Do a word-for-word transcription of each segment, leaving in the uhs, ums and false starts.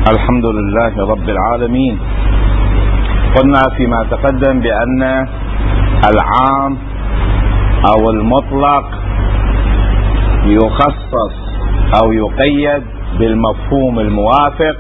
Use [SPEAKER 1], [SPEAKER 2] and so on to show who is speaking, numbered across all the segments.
[SPEAKER 1] الحمد لله رب العالمين. قلنا فيما تقدم بأن العام أو المطلق يخصص أو يقيد بالمفهوم الموافق،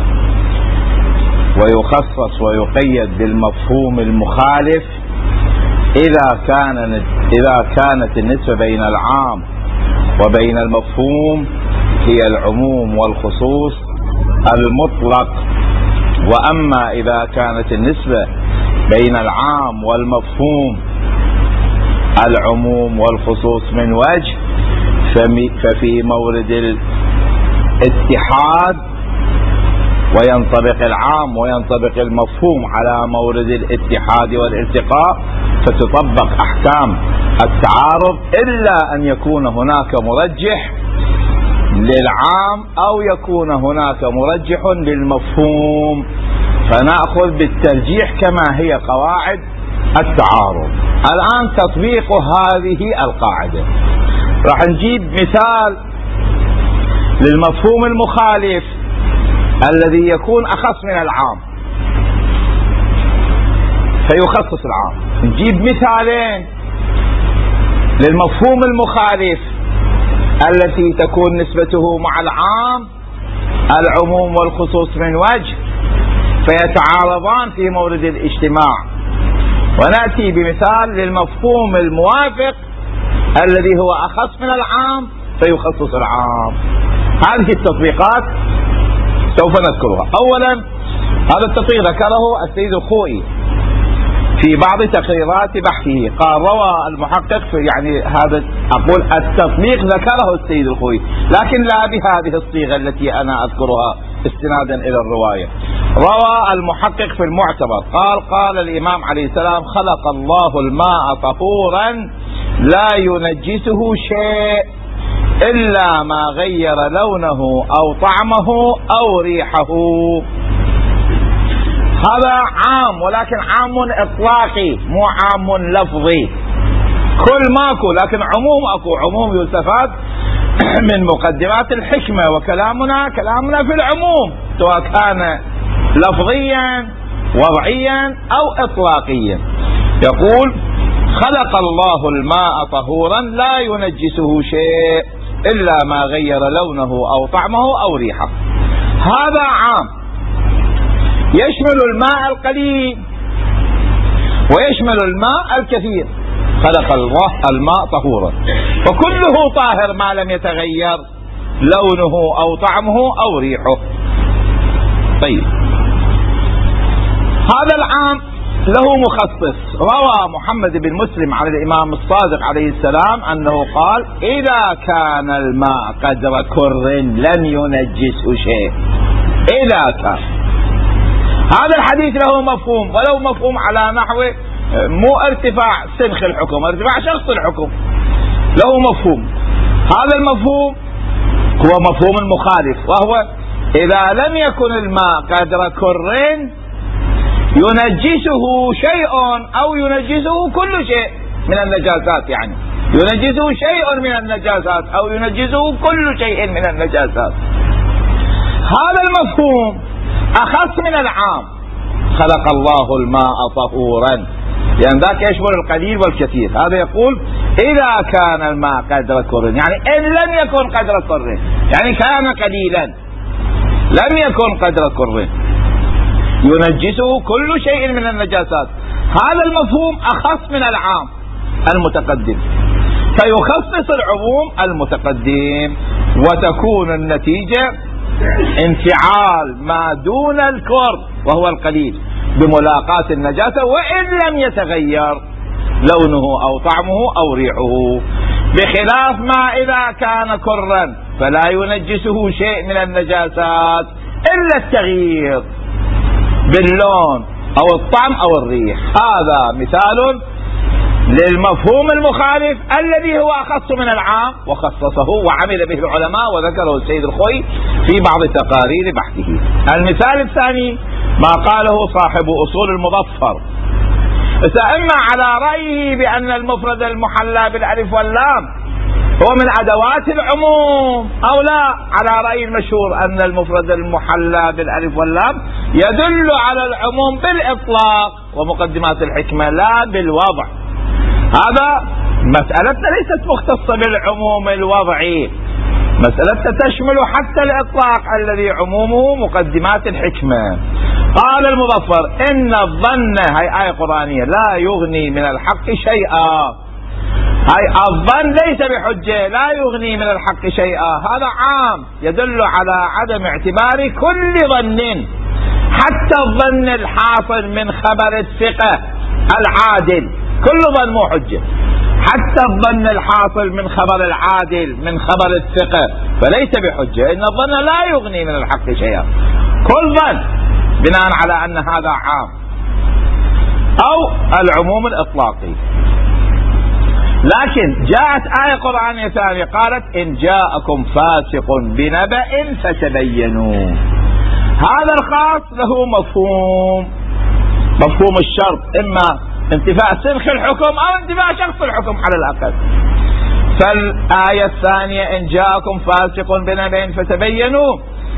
[SPEAKER 1] ويخصص ويقيد بالمفهوم المخالف إذا كانت إذا كانت النسبة بين العام وبين المفهوم هي العموم والخصوص المطلق. وأما إذا كانت النسبة بين العام والمفهوم العموم والخصوص من وجه، ففي مورد الاتحاد وينطبق العام وينطبق المفهوم على مورد الاتحاد والالتقاء، فتطبق أحكام التعارض إلا أن يكون هناك مرجح للعام أو يكون هناك مرجح للمفهوم، فنأخذ بالترجيح كما هي قواعد التعارض. الآن تطبيق هذه القاعدة، راح نجيب مثال للمفهوم المخالف الذي يكون أخص من العام فيخصص العام. نجيب مثالين للمفهوم المخالف التي تكون نسبته مع العام العموم والخصوص من وجه، فيتعارضان في مورد الاجتماع، ونأتي بمثال للمفهوم الموافق الذي هو أخص من العام فيخصص العام. هذه التطبيقات سوف نذكرها. أولا، هذا التطبيق ذكره السيد الخوئي في بعض تقريرات بحثه، قال روى المحقق في يعني هذا أقول التطبيق ذكره السيد الخوئي، لكن لا بهذه الصيغة التي أنا أذكرها استنادا إلى الرواية. روى المحقق في المعتبر قال قال الإمام عليه السلام: خلق الله الماء طهورا لا ينجسه شيء إلا ما غير لونه أو طعمه أو ريحه. هذا عام، ولكن عام إطلاقي مو عام لفظي. كل ماكو، لكن عموم اكو. عموم يستفاد من مقدمات الحكمة، وكلامنا كلامنا في العموم سواء كان لفظيا وضعيا أو إطلاقيا. يقول: خلق الله الماء طهورا لا ينجسه شيء إلا ما غير لونه أو طعمه أو ريحه. هذا عام يشمل الماء القليل ويشمل الماء الكثير. خلق الله الماء طهورا، فكله طاهر ما لم يتغير لونه أو طعمه أو ريحه. طيب، هذا العام له مخصص. روى محمد بن مسلم عن الإمام الصادق عليه السلام أنه قال: إذا كان الماء قدر كر لن ينجسه شيء. إذا كان. هذا الحديث له مفهوم، ولو مفهوم على نحو مو ارتفاع سنخ الحكم، ارتفاع شخص الحكم، له مفهوم. هذا المفهوم هو مفهوم المخالف، وهو إذا لم يكن الماء قدر كر ينجسه شيء أو ينجسه كل شيء من النجاسات، يعني ينجسه شيء من النجاسات أو ينجسه كل شيء من النجاسات. هذا المفهوم أخص من العام. خلق الله الماء طهورا، لأن ذاك يشمل القليل والكثير. هذا يقول: إذا كان الماء قدر كر، يعني إن لم يكن قدر كر، يعني كان قليلا لم يكن قدر كر ينجسه كل شيء من النجاسات. هذا المفهوم أخص من العام المتقدم، فيخصص العموم المتقدم، وتكون النتيجة انفعال ما دون الكر وهو القليل بملاقاة النجاسة وإن لم يتغير لونه أو طعمه أو ريحه، بخلاف ما إذا كان كرا فلا ينجسه شيء من النجاسات إلا التغيير باللون أو الطعم أو الريح. هذا مثال للمفهوم المخالف الذي هو أخص من العام، وخصصه وعمل به العلماء، وذكره السيد الخوئي في بعض تقارير بحثه. المثال الثاني ما قاله صاحب أصول المظفر، إما على رأيه بأن المفرد المحلى بالألف واللام هو من أدوات العموم أو لا؟ على رأي المشهور أن المفرد المحلى بالألف واللام يدل على العموم بالإطلاق، ومقدمات الحكمة لا بالوضع. هذا مسألتنا ليست مختصة بالعموم الوضعي، مسألتنا تشمل حتى الإطلاق الذي عمومه مقدمات الحكمة. قال المظفر إن الظن، هي آية قرآنية، لا يغني من الحق شيئا. هاي الظن ليس بحجة، لا يغني من الحق شيئا، هذا عام يدل على عدم اعتبار كل ظن، حتى الظن الحاصل من خبر الثقة العادل، كل ظن مو حجة، حتى الظن الحاصل من خبر العادل من خبر الثقة فليس بحجة. إن الظن لا يغني من الحق شيئا، كل ظن، بناء على أن هذا عام أو العموم الإطلاقي. لكن جاءت آية قرآنية ثانية قالت إن جاءكم فاسق بنبأ فتبينوا. هذا الخاص له مفهوم، مفهوم الشرط، إما انتفاء سنخ الحكم أو انتفاء شخص الحكم على الأقل. فالآية الثانية إن جاءكم فاسق بنبأ فتبينوا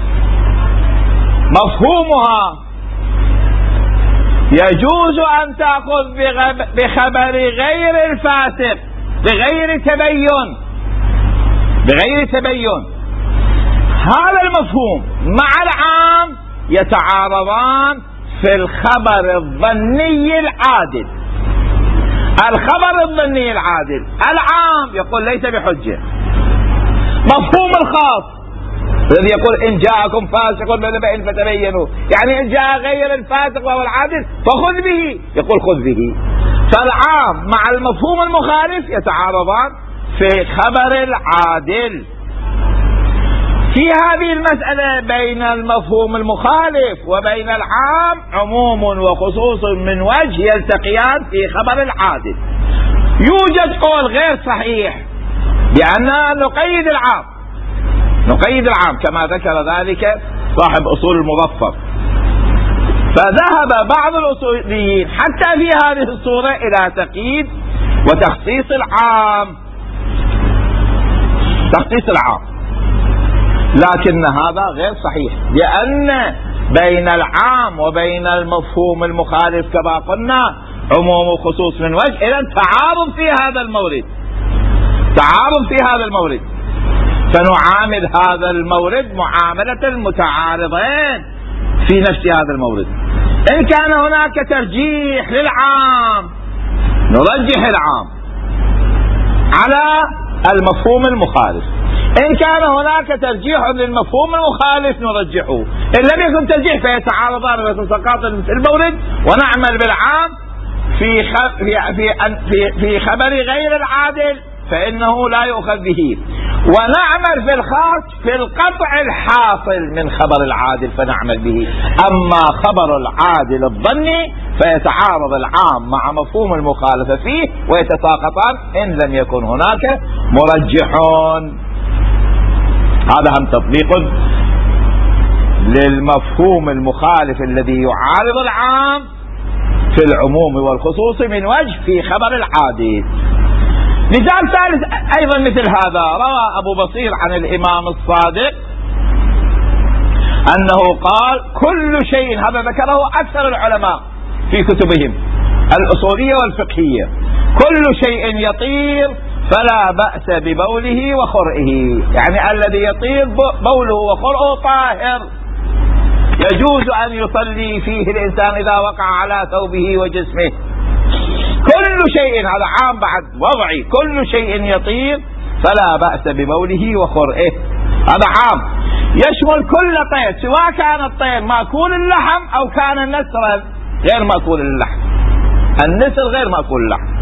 [SPEAKER 1] مفهومها يجوز أن تأخذ بخبر غير الفاسق بغير تبين، بغير تبين. هذا المفهوم مع العام يتعارضان في الخبر الظني العادل. الخبر الظني العادل العام يقول ليس بحجة، مفهوم الخاص الذي يقول إن جاءكم فاسق بنبأ فتبينوا، يعني إن جاء غير الفاسق وهو العادل فخذ به، يقول خذ به. فالعام مع المفهوم المخالف يتعارضان في خبر العادل. في هذه المسألة بين المفهوم المخالف وبين العام عموم وخصوص من وجه يلتقيان في خبر العادل. يوجد قول غير صحيح بأننا نقيد العام، نقيد العام كما ذكر ذلك صاحب أصول المظفر. فذهب بعض الأصوليين حتى في هذه الصورة إلى تقييد وتخصيص العام، تخصيص العام، لكن هذا غير صحيح، لأن بين العام وبين المفهوم المخالف كما قلنا عموم وخصوص من وجه، إذا تعارض في هذا المورد، تعارض في هذا المورد، فنعامل هذا المورد معاملة المتعارضين في نفس هذا المورد. إن كان هناك ترجيح للعام نرجح العام على المفهوم المخالف، إن كان هناك ترجيح للمفهوم المخالف نرجحه، إن لم يكن ترجيح فيتعارضان ويتساقطان في المورد، ونعمل بالعام في في في في خبر غير العادل فإنه لا يؤخذ به، ونعمل في الخاص في القطع الحاصل من خبر العادل فنعمل به. أما خبر العادل الظني فيتعارض العام مع مفهوم المخالفة فيه ويتساقطان إن لم يكن هناك مرجحون. هذا هم تطبيق للمفهوم المخالف الذي يعارض العام في العموم والخصوص من وجه في خبر العادل. مثال ثالث أيضا مثل هذا، روى أبو بصير عن الإمام الصادق أنه قال كل شيء، هذا ذكره أكثر العلماء في كتبهم الأصولية والفقهية، كل شيء يطير فلا بأس ببوله وخرئه، يعني الذي يطير بوله وخرئه طاهر يجوز أن يصلي فيه الإنسان إذا وقع على ثوبه وجسمه. كل شيء، هذا عام بعد وضعي، كل شيء يطير فلا بأس ببوله وخرئه، هذا عام يشمل كل طير، سواء كان الطير مأكول اللحم أو كان النسر غير مأكول اللحم، النسر غير مأكول اللحم.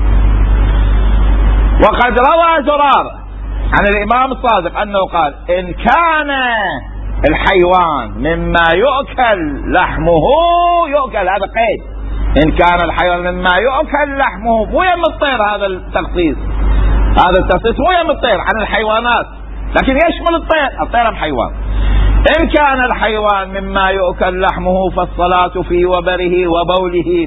[SPEAKER 1] وقد روى زرار عن الإمام الصادق أنه قال إن كان الحيوان مما يؤكل لحمه يؤكل، هذا قيد، إن كان الحيوان مما يؤكل لحمه، مو يم الطير، هذا التخصيص، هذا التخصيص مو يم الطير عن الحيوانات، لكن يشمل الطير، الطير حيوان. إن كان الحيوان مما يؤكل لحمه فالصلاة في وبره وبوله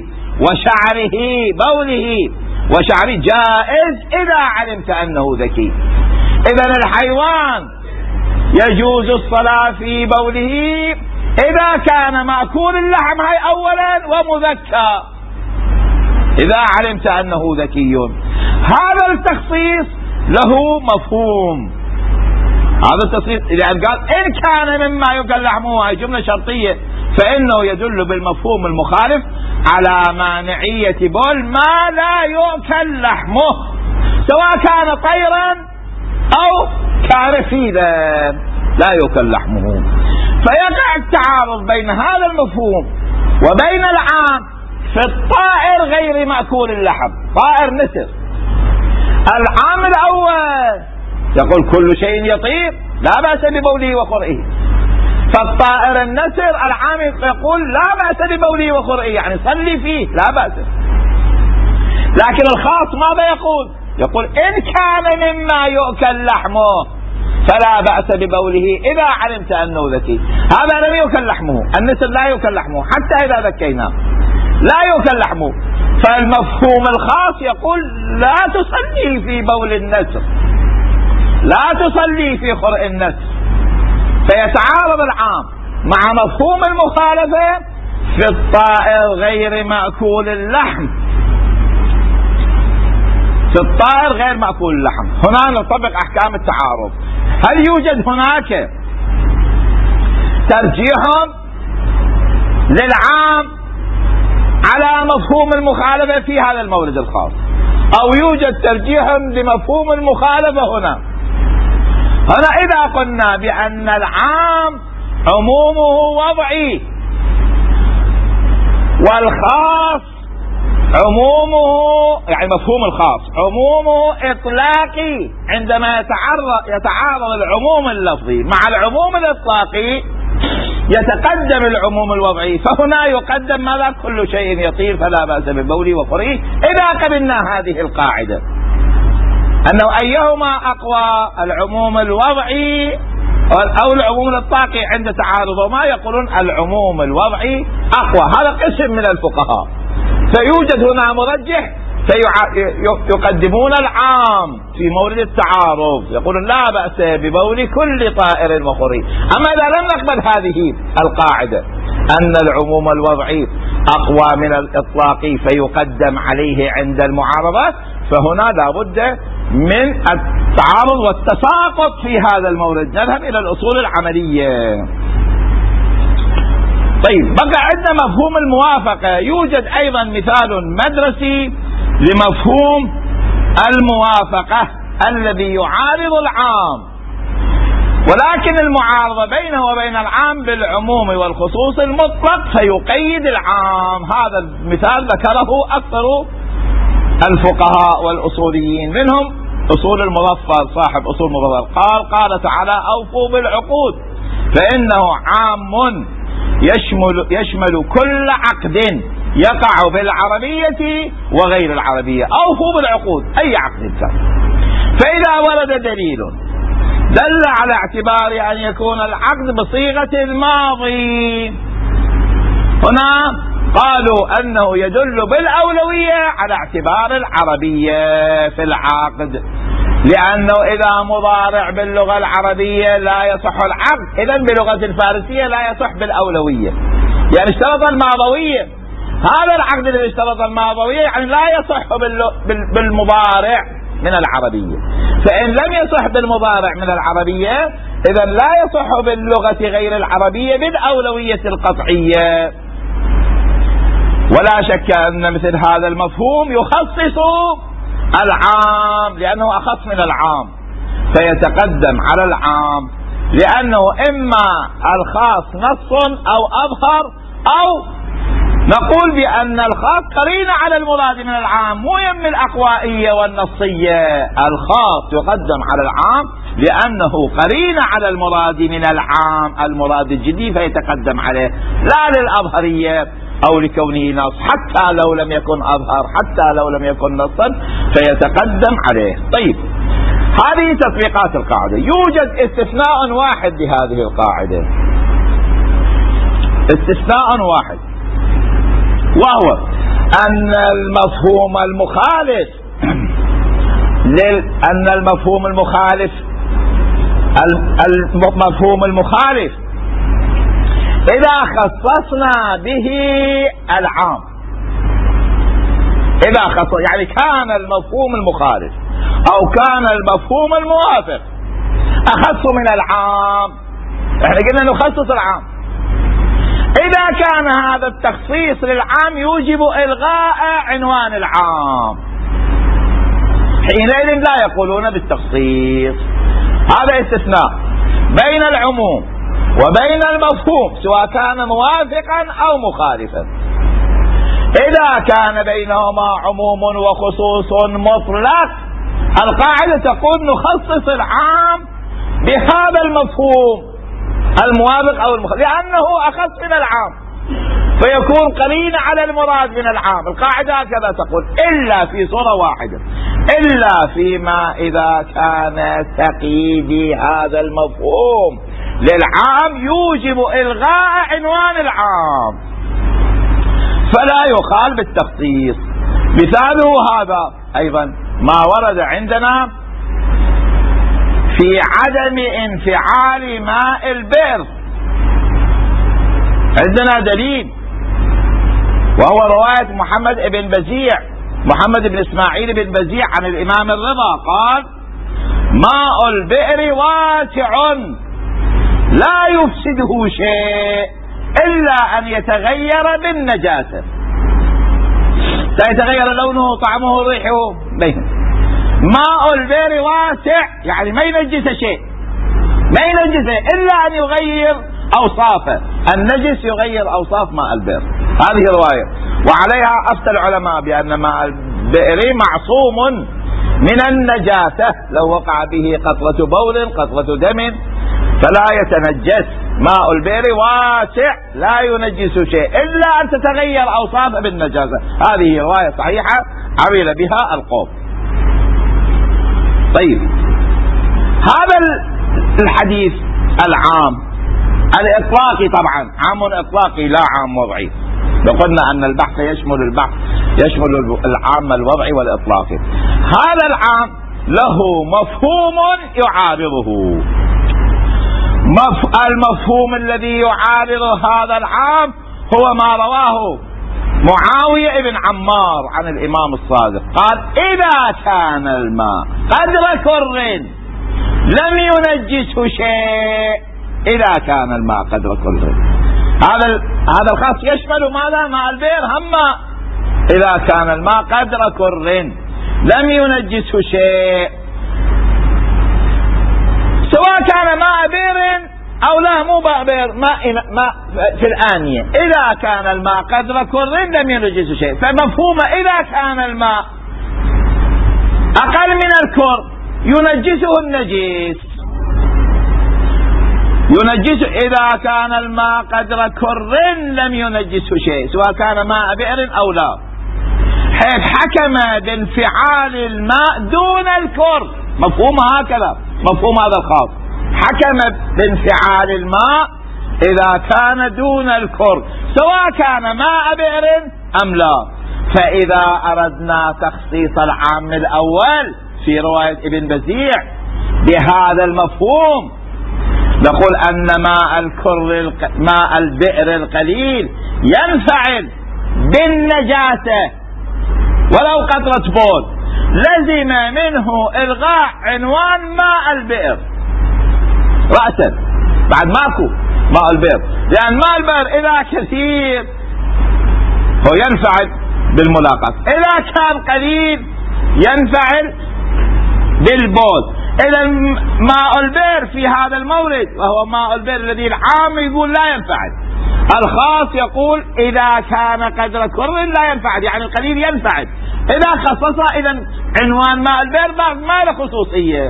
[SPEAKER 1] وشعره، بوله وشعره جائز إذا علمت أنه ذكي. إذن الحيوان يجوز الصلاة في بوله إذا كان مأكول اللحم هاي أولا ومذكى، إذا علمت أنه ذكي. هذا التخصيص له مفهوم، هذا التخصيص يعني قال إن كان مما يؤكل لحمه، هاي جملة شرطية، فإنه يدل بالمفهوم المخالف على مانعية بول ما لا يؤكل لحمه، سواء كان طيرا أو كان فيلا لا يؤكل لحمه. فيقع التعارض بين هذا المفهوم وبين العام في الطائر غير مأكول اللحم، طائر نسر. العام الأول يقول كل شيء يطير لا بأس ببوله وخرئه، فالطائر النسر العام يقول لا بأس ببوله وخرئه، يعني صلي فيه لا بأس. لكن الخاص ماذا يقول؟ يقول إن كان مما يؤكل لحمه فلا بأس ببوله إذا علمت أنه ذكي. هذا لم يؤكل لحمه، النسر لا يؤكل لحمه حتى إذا ذكيناه لا يؤكل لحمه، فالمفهوم الخاص يقول لا تصلي في بول النسر، لا تصلي في خرء النسر. فيتعارض العام مع مفهوم المخالفة في الطائر غير مأكول اللحم، في الطائر غير مأكول اللحم. هنا نطبق أحكام التعارض. هل يوجد هناك ترجيح للعام على مفهوم المخالفة في هذا المورد الخاص، أو يوجد ترجيح لمفهوم المخالفة هنا؟ هنا إذا قلنا بأن العام عمومه وضعي والخاص عمومه، يعني مفهوم الخاص عمومه إطلاقي، عندما يتعارض يتعارض العموم اللفظي مع العموم الإطلاقي يتقدم العموم الوضعي، فهنا يقدم ماذا؟ كل شيء يطير فلا بأس ببوله وخرئه. إذا قبلنا هذه القاعدة أنه أيهما أقوى، العموم الوضعي أو العموم الإطلاقي، عند تعارضهما يقولون العموم الوضعي أقوى. هذا قسم من الفقهاء، فيوجد هنا مرجح فيقدمون العام في مورد التعارض، يقولون لا بأس ببول كل طائر وخرئ. أما إذا لم نقبل هذه القاعدة أن العموم الوضعي أقوى من الإطلاقي فيقدم عليه عند المعارضات، فهنا لا بد من التعارض والتساقط في هذا المورد. نذهب إلى الأصول العملية. طيب، بقى عندنا مفهوم الموافقة. يوجد أيضا مثال مدرسي لمفهوم الموافقة الذي يعارض العام، ولكن المعارضة بينه وبين العام بالعموم والخصوص المطلق فيقيد العام. هذا المثال ذكره أكثر الفقهاء والأصوليين، منهم أصول المظفر، صاحب أصول المظفر، قال قال تعالى أوفوا بالعقود فإنه عام يشمل, يشمل كل عقد يقع بالعربية وغير العربية. أوفوا بالعقود أي عقد كان. فإذا ورد دليل دل على اعتبار أن يكون العقد بصيغة الماضي، هنا قالوا أنه يدل بالأولوية على اعتبار العربية في العقد، لأنه إذا مضارع باللغة العربية لا يصح العقد، إذن بلغة الفارسية لا يصح بالأولوية، يعني اشترط الماضوية. هذا العقد الذي اشترط الماضوية يعني لا يصح بالمضارع من العربية، فإن لم يصح بالمضارع من العربية إذن لا يصح باللغة غير العربية بالأولوية القطعية. ولا شك أن مثل هذا المفهوم يخصص العام لأنه أخص من العام، فيتقدم على العام، لأنه إما الخاص نص أو أظهر، أو نقول بأن الخاص قرين على المراد من العام، مو يم الأقوائية والنصية. الخاص يقدم على العام لأنه قرين على المراد من العام، المراد الجدي، فيتقدم عليه، لا للأظهرية أو لكونه نص، حتى لو لم يكن أظهر، حتى لو لم يكن نصا فيتقدم عليه. طيب، هذه تطبيقات القاعدة. يوجد استثناء واحد لهذه القاعدة، استثناء واحد، وهو أن المفهوم المخالف لل... أن المفهوم المخالف المفهوم المخالف إذا خصصنا به العام، إذا خصص يعني كان المفهوم المخالف أو كان المفهوم الموافق أخص من العام، احنا قلنا نخصص العام، إذا كان هذا التخصيص للعام يوجب إلغاء عنوان العام، حينئذ لا يقولون بالتخصيص. هذا استثناء بين العموم وبين المفهوم سواء كان موافقا أو مخالفا. إذا كان بينهما عموم وخصوص مطلق، القاعدة تقول نخصص العام بهذا المفهوم الموافق أو المخالف لأنه أخص من العام، فيكون قليلا على المراد من العام. القاعدة هكذا تقول، إلا في صورة واحدة، إلا فيما إذا كان تقييد هذا المفهوم للعام يوجب إلغاء عنوان العام فلا يخال بالتخصيص. مثاله هذا أيضا ما ورد عندنا في عدم انفعال ماء البئر، عندنا دليل وهو رواية محمد بن بزيع محمد بن إسماعيل بن بزيع عن الإمام الرضا قال: ماء البئر واسع لا يفسده شيء إلا أن يتغير بالنجاسة، سيتغير لونه طعمه ريحه بينه. ماء البئر واسع يعني ما ينجس شيء، ما ينجسه إلا أن يغير أوصافه، النجس يغير أوصاف ماء البئر. هذه رواية، وعليها أفتى العلماء بأن ماء البئر معصوم من النجاسة، لو وقع به قطرة بول قطرة دم فلا يتنجس. ماء البئر واسع لا ينجس شيء إلا أن تتغير أوصافه بالنجاسة. هذه رواية صحيحة عمل بها القوم. طيب، هذا الحديث العام الإطلاقي طبعا عام إطلاقي لا عام وضعي، وقلنا أن البحث يشمل البحث يشمل العام الوضعي والإطلاقي. هذا العام له مفهوم يعارضه. المفهوم الذي يعارض هذا العام هو ما رواه معاوية بن عمار عن الإمام الصادق، قال: إذا كان الماء قدر كر لم ينجسه شيء. إذا كان الماء قدر كر، هذا هذا الخاص يشمل ماذا؟ ماء البئر هم ماء. إذا كان الماء قدر كر لم ينجسه شيء، سواء كان ماء بئر أو لا مو ماء بئر، ماء ماء في الآنية. إذا كان الماء قدر كر لم ينجسه شيء، فمفهوم إذا كان الماء أقل من الكر ينجسه النجيس، ينجسه. إذا كان الماء قدر كر لم ينجسه شيء سواء كان ماء بئر أو لا، حيث حكم بانفعال الماء دون الكر. مفهوم هكذا، مفهوم هذا الخاص، حكم بانفعال الماء إذا كان دون الكر سواء كان ماء بئر أم لا. فإذا أردنا تخصيص العام الأول في رواية ابن بزيع بهذا المفهوم نقول أن ماء الكر ماء البئر القليل ينفعل بالنجاسة ولو قطرة بول، لزم منه إلغاء عنوان ماء البئر رأسا، بعد ماكو ماء البئر، لأن ماء البئر إذا كثير هو ينفعل بالملاقاة، إذا كان قليل ينفعل بالبول. إذا ماء البئر في هذا المورد وهو ماء البئر الذي العام يقول لا ينفعل، الخاص يقول إذا كان قدر كر لا ينفعل، يعني القليل ينفعل. إذا خصص إذا عنوان ماء البئر ما له خصوصية،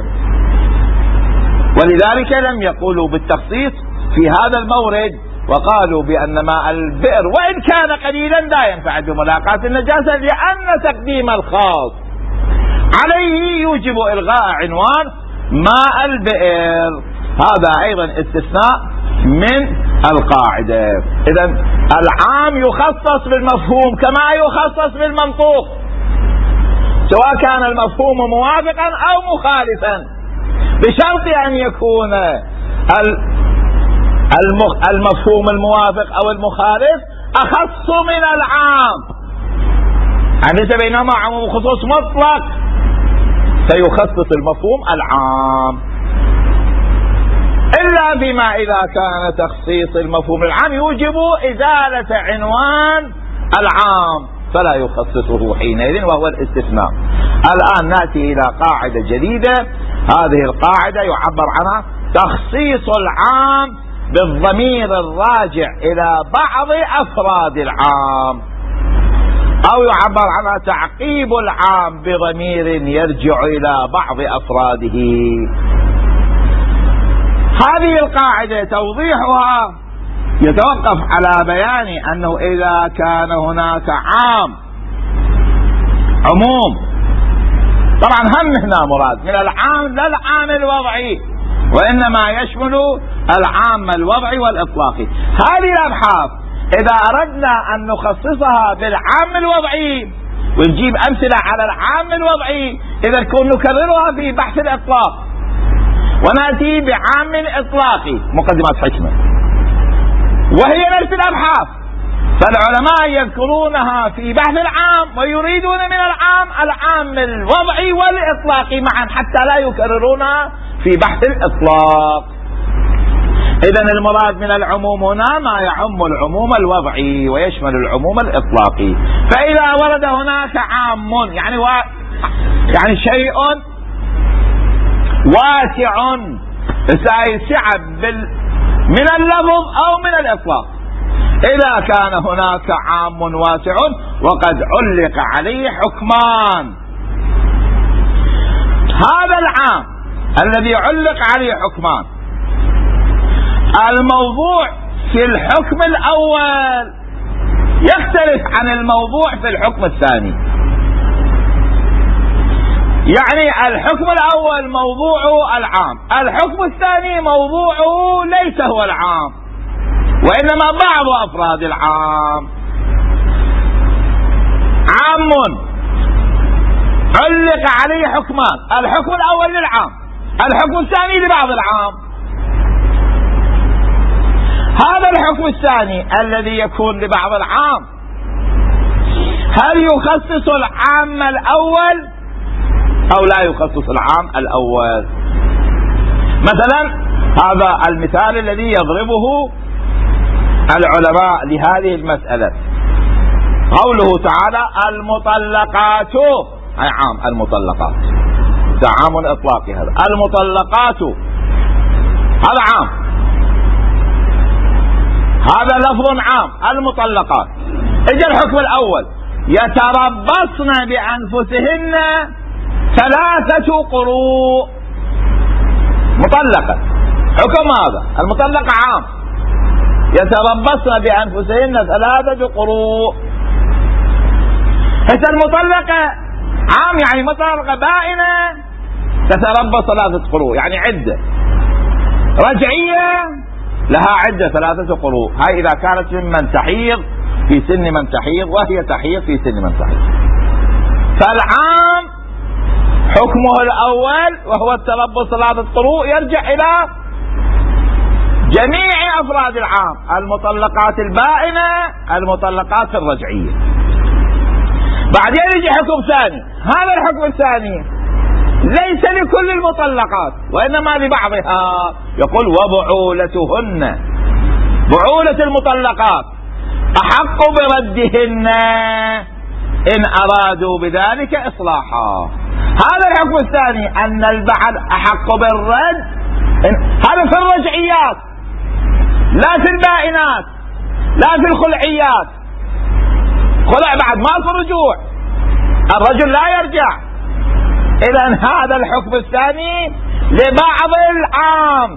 [SPEAKER 1] ولذلك لم يقولوا بالتخصيص في هذا المورد، وقالوا بأن ماء البئر وإن كان قليلا لا ينفعل بملاقاة النجاسة، لأن تقديم الخاص عليه يوجب إلغاء عنوان ماء البئر. هذا أيضا استثناء من القاعدة. إذا العام يخصص بالمفهوم كما يخصص بالمنطوق، سواء كان المفهوم موافقا أو مخالفا. بشرط أن يكون المفهوم الموافق أو المخالف أخص من العام. ليس بينهما عموم خصوص مطلق، سيخصص المفهوم العام، إلا فيما إذا كان تخصيص المفهوم العام يوجب إزالة عنوان العام فلا يخصصه حينئذ، وهو الاستثناء. الآن نأتي إلى قاعدة جديدة. هذه القاعدة يعبر عنها تخصيص العام بالضمير الراجع إلى بعض أفراد العام، أو يعبر عنها تعقيب العام بضمير يرجع إلى بعض أفراده. هذه القاعدة توضيحها يتوقف على بيان أنه إذا كان هناك عام عموم، طبعا هم هنا مراد من العام لا العام الوضعي، وإنما يشمل العام الوضعي والإطلاقي. هذه الأبحاث إذا أردنا أن نخصصها بالعام الوضعي ونجيب أمثلة على العام الوضعي، إذا كنا نكررها في بحث الإطلاق ونأتي بعام إطلاقي مقدمات حكمة، وهي نفس الأبحاث، فالعلماء يذكرونها في بحث العام ويريدون من العام العام الوضعي والإطلاقي معا حتى لا يكررونها في بحث الإطلاق. إذن المراد من العموم هنا ما يعم العموم الوضعي ويشمل العموم الإطلاقي. فإذا ورد هناك عام يعني و... يعني شيء واسع سيسع بال... من اللفظ أو من الإطلاق، إذا كان هناك عام واسع وقد علق عليه حكمان، هذا العام الذي علق عليه حكمان الموضوع في الحكم الأول يختلف عن الموضوع في الحكم الثاني. يعني الحكم الأول موضوعه العام، الحكم الثاني موضوعه ليس هو العام وإنما بعض أفراد العام. عام علق عليه حكمان، الحكم الأول للعام، الحكم الثاني لبعض العام. هذا الحكم الثاني الذي يكون لبعض العام هل يخصص العام الأول أو لا يخصص العام الأول؟ مثلا هذا المثال الذي يضربه العلماء لهذه المسألة، قوله تعالى المطلقات، أي عام المطلقات، عام إطلاقي، هذا المطلقات هذا عام، هذا لفظ عام المطلقات. اجى الحكم الأول يتربصن بأنفسهن ثلاثة قروء، مطلقة، حكم هذا المطلقة عام، يتربصن بأنفسهن ثلاثة قروء. هسه المطلقة عام يعني مطلقة بائنة تتربص ثلاثة قروء، يعني عدة رجعية لها عدة ثلاثة قروء. هاي إذا كانت ممن تحيض في سن من تحيض وهي تحيض في سن من تحيض. فالعام حكمه الأول وهو التربص ثلاثة قروء يرجع إلى جميع أفراد العام، المطلقات البائنة، المطلقات الرجعية. بعدين يجي حكم ثاني، هذا الحكم الثاني ليس لكل المطلقات وإنما لبعضها، يقول وبعولتهن، بعولة المطلقات أحق بردهن إن أرادوا بذلك إصلاحا. هذا الحكم الثاني أن البعل أحق بالرد، هذا في الرجعيات لا في البائنات لا في الخلعيات. خلع بعد ما في رجوع، الرجل لا يرجع. إذن هذا الحكم الثاني لبعض العام،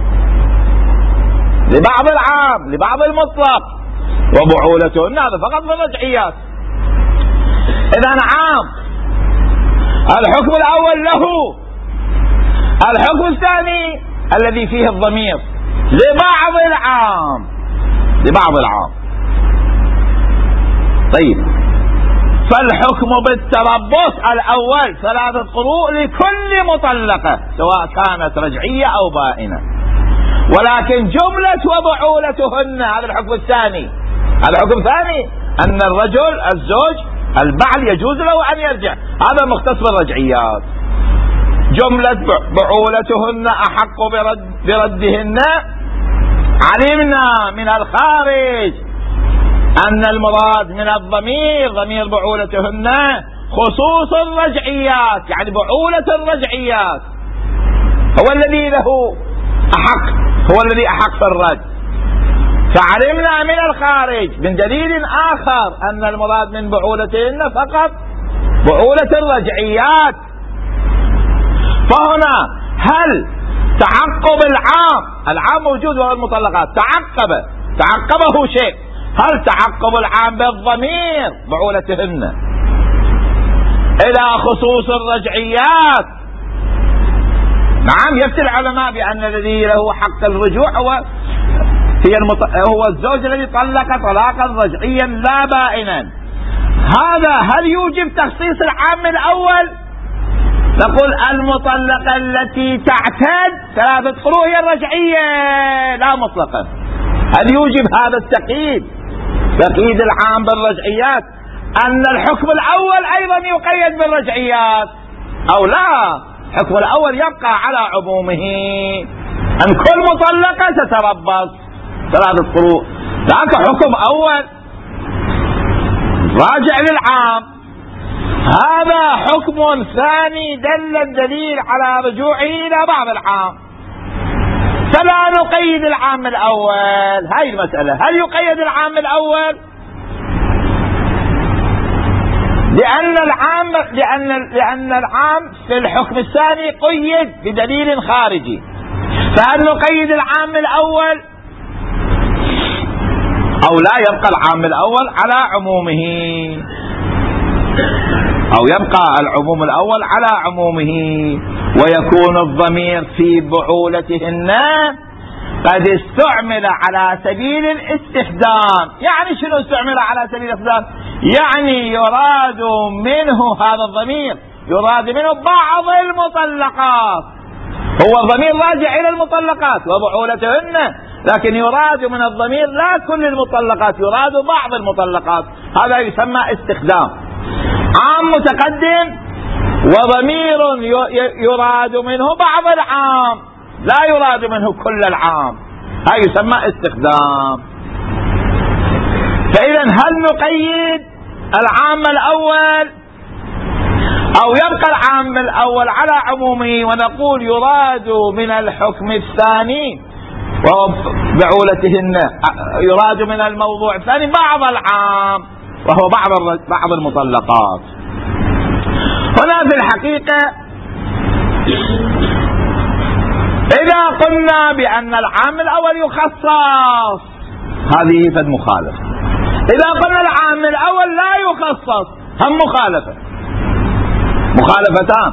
[SPEAKER 1] لبعض العام لبعض المطلق، وبعولتهن هذا فقط في الرجعيات. إذن عام الحكم الأول له، الحكم الثاني الذي فيه الضمير لبعض العام، لبعض العام. طيب فالحكم بالتربص الأول ثلاثة قروء لكل مطلقة سواء كانت رجعية أو بائنة، ولكن جملة وبعولتهن هذا الحكم الثاني. هذا الحكم الثاني أن الرجل الزوج البعل يجوز له أن يرجع، هذا مختص بالرجعيات. جملة بعولتهن أحق برد بردهن، علمنا من الخارج أن المراد من الضمير ضمير بعولتهن خصوص الرجعيات، يعني بعولة الرجعيات هو الذي له أحق، هو الذي أحق في الرد. فعلمنا من الخارج من دليل آخر أن المراد من بعولتهن فقط بعولة الرجعيات. فهنا هل تعقب العام، العام موجود وهو المطلقات، تعقب تعقبه شيء، هل تعقب العام بالضمير بعولتهن إلى خصوص الرجعيات؟ نعم، يفتي العلماء بأن الذي له حق الرجوع هو هي المط... هو الزوج الذي طلق طلاقا رجعيا لا بائنا. هذا هل يوجب تخصيص العام الأول؟ نقول المطلقة التي تعتد ثلاثة قروء هي الرجعية لا مطلقا. هل يوجب هذا التقييد تقييد العام بالرجعيات أن الحكم الأول أيضا يقيد بالرجعيات أو لا؟ الحكم الأول يبقى على عمومه أن كل مطلقة تتربص ثلاثة قروء، ذاك حكم أول راجع للعام. هذا حكم ثاني دل الدليل على رجوعه إلى بعض العام، فلا نقيد العام الأول. هاي المسألة، هل يقيد العام الأول؟ لأن العام لأن لأن العام في الحكم الثاني قيد بدليل خارجي، فهل نقيد العام الأول أو لا يبقى العام الأول على عمومه، أو يبقى العموم الأول على عمومه ويكون الضمير في بعولتهن قد استعمل على سبيل الاستخدام. يعني شنو استعمل على سبيل الاستخدام؟ يعني يراد منه هذا الضمير يراد منه بعض المطلقات، هو الضمير راجع إلى المطلقات وبعولتهن، لكن يراد من الضمير لا كل المطلقات، يراد بعض المطلقات. هذا يسمى استخدام. عام متقدم وضمير يراد منه بعض العام لا يراد منه كل العام، هذا يسمى استخدام. فإذا هل نقيد العام الأول أو يبقى العام الأول على عمومه ونقول يراد من الحكم الثاني وهو بعولتهن يراد من الموضوع الثاني بعض العام وهو بعض بعض المطلقات؟ هنا في الحقيقة إذا قلنا بأن العام الأول يخصص هذه فد مخالفة، إذا قلنا العام الأول لا يخصص هم مخالفة، مخالفتان.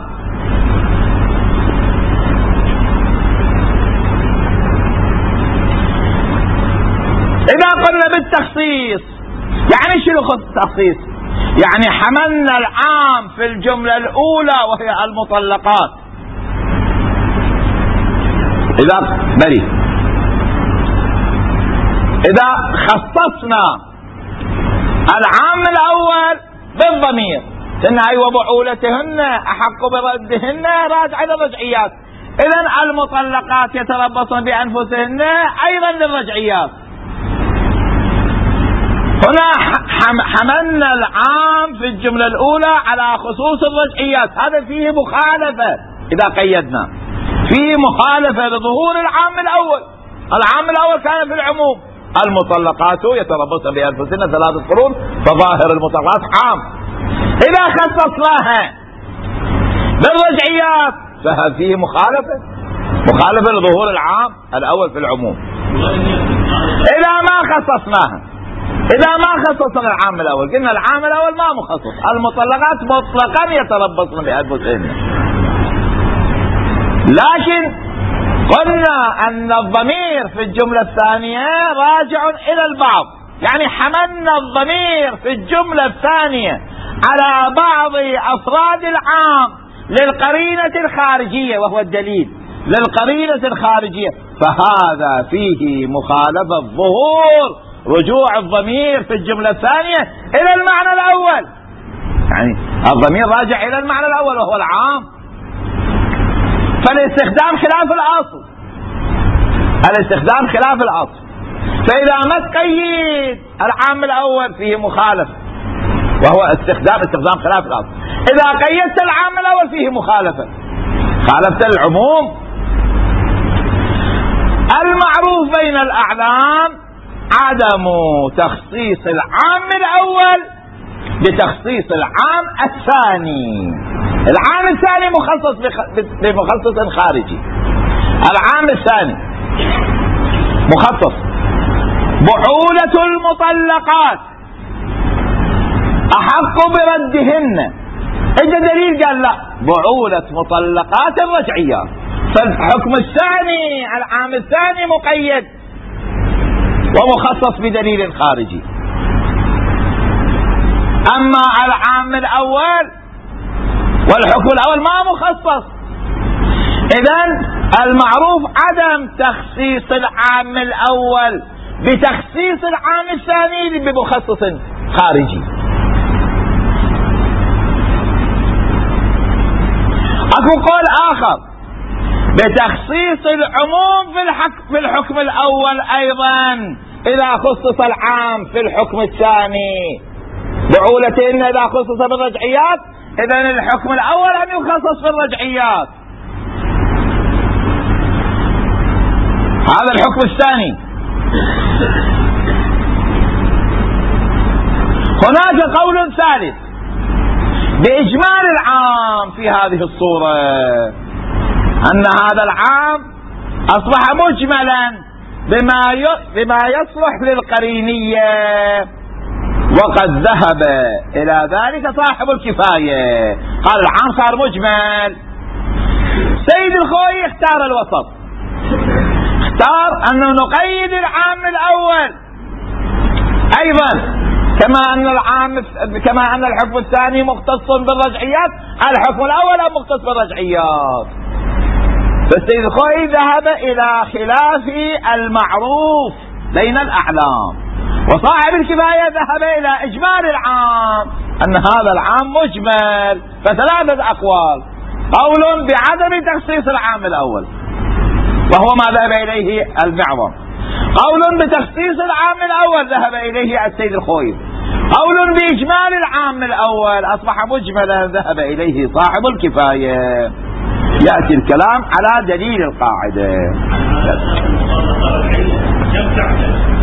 [SPEAKER 1] إذا قلنا بالتخصيص يعني شنو التخصيص؟ يعني حملنا العام في الجملة الأولى وهي المطلقات، إذا بري إذا خصصنا العام الأول بالضمير إن هي وبعولتهن أحق بردهن راجع للرجعيات، إذن المطلقات يتربصن بأنفسهن أيضا للرجعيات. هنا حملنا العام في الجملة الأولى على خصوص الرجعيات، هذا فيه مخالفة. إذا قيدنا فيه مخالفة لظهور العام الأول، العام الأول كان في العموم المطلقات يتربصن بأنفسهن ثلاثة قرون، فظاهر المطلقات عام. إذا خصصناها بالرجعيات فهل فيه مخالفة مخالفة لظهور العام الأول في العموم. إذا ما خصصناها إذا ما خصصنا العام الأول قلنا العام الأول ما مخصص، المطلقات مطلقا يتربصن بأنفسهن، لكن قلنا أن الضمير في الجملة الثانية راجع إلى البعض، يعني حملنا الضمير في الجملة الثانية على بعض أفراد العام للقرينة الخارجية، وهو الدليل للقرينة الخارجية، فهذا فيه مخالفة ظهور رجوع الضمير في الجملة الثانية إلى المعنى الأول، يعني الضمير راجع إلى المعنى الأول وهو العام، فالاستخدام خلاف الأصل، الاستخدام خلاف الأصل. فإذا ما تقيد العام الأول فيه مخالفة وهو استخدام استخدام خلاف الأصل، إذا قيدت العام الأول فيه مخالفة، خالفت العموم. المعروف بين الأعلام عدم تخصيص العام الأول بتخصيص العام الثاني. العام الثاني مخصص بمخصص خارجي، العام الثاني مخصص. بعولة المطلقات أحق بردهن، إذا دليل قال لا، بعولة مطلقات الرجعيات، فالحكم الثاني العام الثاني مقيد ومخصص بدليل خارجي. أما العام الأول والحكم الأول ما مخصص، إذن المعروف عدم تخصيص العام الأول بتخصيص العام الثاني بمخصص خارجي. أكو قول آخر بتخصيص العموم في الحكم, في الحكم الأول أيضا إذا خصص العام في الحكم الثاني. بعولتين إذا خصص بالرجعيات، إذن الحكم الأول أن يخصص في الرجعيات. هذا الحكم الثاني. هناك قول ثالث بإجمال العام في هذه الصورة، أن هذا العام أصبح مجملا بما بما يصلح للقرينية، وقد ذهب إلى ذلك صاحب الكفاية، قال العام صار مجمل. سيد الخوئي اختار الوسط، اختار أنه نقيد العام الأول أيضا كما أن العام كما أن الحكم الثاني مختص بالرجعيات، الحكم الأول مختص بالرجعيات. فالسيد الخوئي ذهب إلى خلاف المعروف بين الأعلام، وصاحب الكفاية ذهب إلى إجمال العام، أن هذا العام مجمل. فثلاثة أقوال: قول بعدم تخصيص العام الأول وهو ما ذهب إليه المعظم، قول بتخصيص العام الأول ذهب إليه السيد الخوئي، قول بإجمال العام الأول أصبح مجملا ذهب إليه صاحب الكفاية. يأتي الكلام على دليل القاعدة.